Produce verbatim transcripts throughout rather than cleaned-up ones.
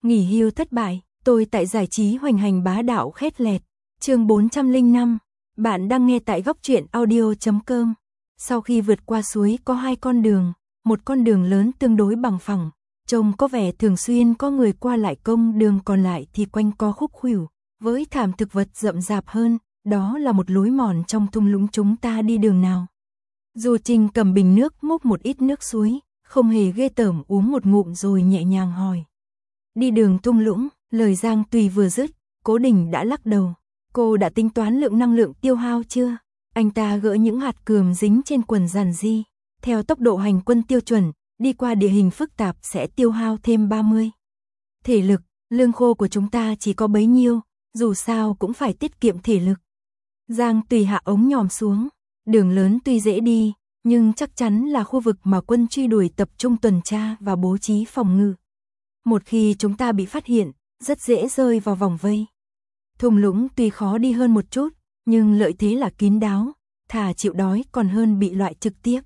Nghỉ hưu thất bại, tôi tại giải trí hoành hành bá đạo khét lẹt. Chương bốn trăm lẻ năm. Bạn đang nghe tại góc truyện audio chấm com. Sau khi vượt qua suối có hai con đường, một con đường lớn tương đối bằng phẳng, trông có vẻ thường xuyên có người qua lại, công đường còn lại thì quanh co khúc khuỷu, với thảm thực vật rậm rạp hơn, đó là một lối mòn trong thung lũng. Chúng ta đi đường nào? Du Trinh cầm bình nước múc một ít nước suối, không hề ghê tởm, uống một ngụm rồi nhẹ nhàng hỏi. Đi đường thung lũng. Lời Giang Tùy vừa dứt, Cố Đình đã lắc đầu. Cô đã tính toán lượng năng lượng tiêu hao chưa? Anh ta gỡ những hạt cườm dính trên quần dàn di. Theo tốc độ hành quân tiêu chuẩn, đi qua địa hình phức tạp sẽ tiêu hao thêm ba mươi. Thể lực, lương khô của chúng ta chỉ có bấy nhiêu, dù sao cũng phải tiết kiệm thể lực. Giang Tùy hạ ống nhòm xuống. Đường lớn tuy dễ đi, nhưng chắc chắn là khu vực mà quân truy đuổi tập trung tuần tra và bố trí phòng ngự. Một khi chúng ta bị phát hiện, rất dễ rơi vào vòng vây. Thung lũng tuy khó đi hơn một chút, nhưng lợi thế là kín đáo, thà chịu đói còn hơn bị loại trực tiếp.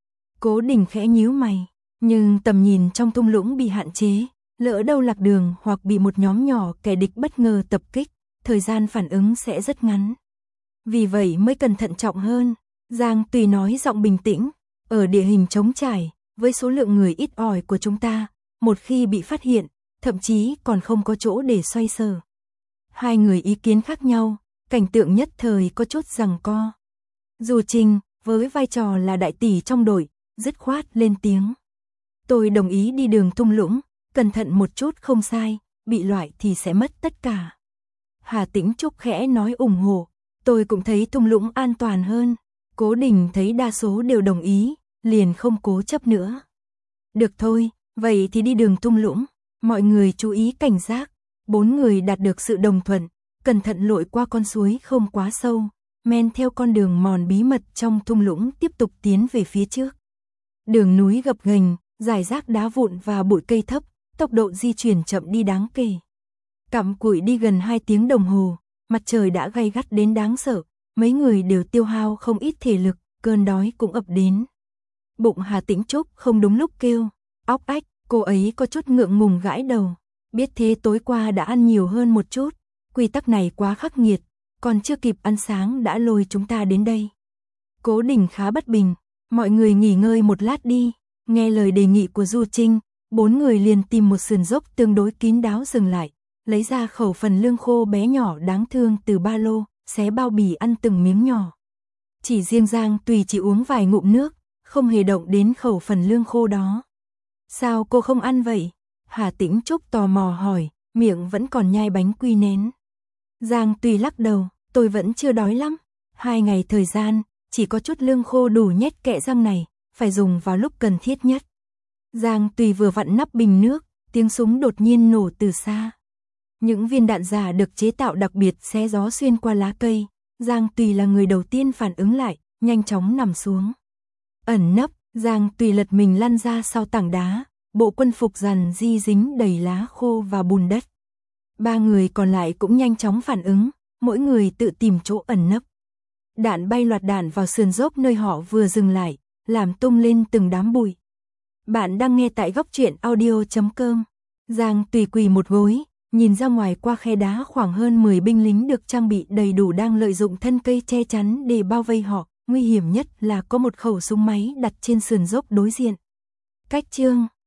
Cố Đình khẽ nhíu mày, nhưng tầm nhìn trong thung lũng bị hạn chế, lỡ đâu lạc đường hoặc bị một nhóm nhỏ kẻ địch bất ngờ tập kích, thời gian phản ứng sẽ rất ngắn. Vì vậy mới cần thận trọng hơn. Giang Tùy nói giọng bình tĩnh, ở địa hình trống trải, với số lượng người ít ỏi của chúng ta, một khi bị phát hiện, thậm chí còn không có chỗ để xoay sở. Hai người ý kiến khác nhau, cảnh tượng nhất thời có chút giằng co. Du Trinh, với vai trò là đại tỷ trong đội, dứt khoát lên tiếng. Tôi đồng ý đi đường thung lũng, cẩn thận một chút không sai, bị loại thì sẽ mất tất cả. Hà Tĩnh Trúc khẽ nói ủng hộ, tôi cũng thấy thung lũng an toàn hơn. Cố Đình thấy đa số đều đồng ý, liền không cố chấp nữa. Được thôi, vậy thì đi đường thung lũng. Mọi người chú ý cảnh giác. Bốn người đạt được sự đồng thuận, cẩn thận lội qua con suối không quá sâu, men theo con đường mòn bí mật trong thung lũng tiếp tục tiến về phía trước. Đường núi gập ghềnh, rải rác đá vụn và bụi cây thấp, tốc độ di chuyển chậm đi đáng kể. Cặm cụi đi gần hai tiếng đồng hồ, mặt trời đã gay gắt đến đáng sợ, mấy người đều tiêu hao không ít thể lực, cơn đói cũng ập đến. Bụng Hà Tĩnh Trúc không đúng lúc kêu, óc ách, cô ấy có chút ngượng ngùng gãi đầu. Biết thế tối qua đã ăn nhiều hơn một chút, quy tắc này quá khắc nghiệt, còn chưa kịp ăn sáng đã lôi chúng ta đến đây. Cố Đình khá bất bình, mọi người nghỉ ngơi một lát đi. Nghe lời đề nghị của Du Trinh, bốn người liền tìm một sườn dốc tương đối kín đáo dừng lại, lấy ra khẩu phần lương khô bé nhỏ đáng thương từ ba lô, xé bao bì ăn từng miếng nhỏ. Chỉ riêng Giang Tùy chỉ uống vài ngụm nước, không hề động đến khẩu phần lương khô đó. Sao cô không ăn vậy? Hà Tĩnh Trúc tò mò hỏi, miệng vẫn còn nhai bánh quy nén. Giang Tùy lắc đầu, tôi vẫn chưa đói lắm. Hai ngày thời gian, chỉ có chút lương khô đủ nhét kẽ răng này, phải dùng vào lúc cần thiết nhất. Giang Tùy vừa vặn nắp bình nước, tiếng súng đột nhiên nổ từ xa. Những viên đạn giả được chế tạo đặc biệt xé gió xuyên qua lá cây. Giang Tùy là người đầu tiên phản ứng lại, nhanh chóng nằm xuống. Ẩn nấp, Giang Tùy lật mình lăn ra sau tảng đá, bộ quân phục dằn di dính đầy lá khô và bùn đất. Ba người còn lại cũng nhanh chóng phản ứng, mỗi người tự tìm chỗ ẩn nấp. Đạn bay loạt đạn vào sườn dốc nơi họ vừa dừng lại, làm tung lên từng đám bụi. Bạn đang nghe tại góc truyện audio chấm com. Giang Tùy quỳ một gối, nhìn ra ngoài qua khe đá, khoảng hơn mười binh lính được trang bị đầy đủ đang lợi dụng thân cây che chắn để bao vây họ. Nguy hiểm nhất là có một khẩu súng máy đặt trên sườn dốc đối diện. Cách chương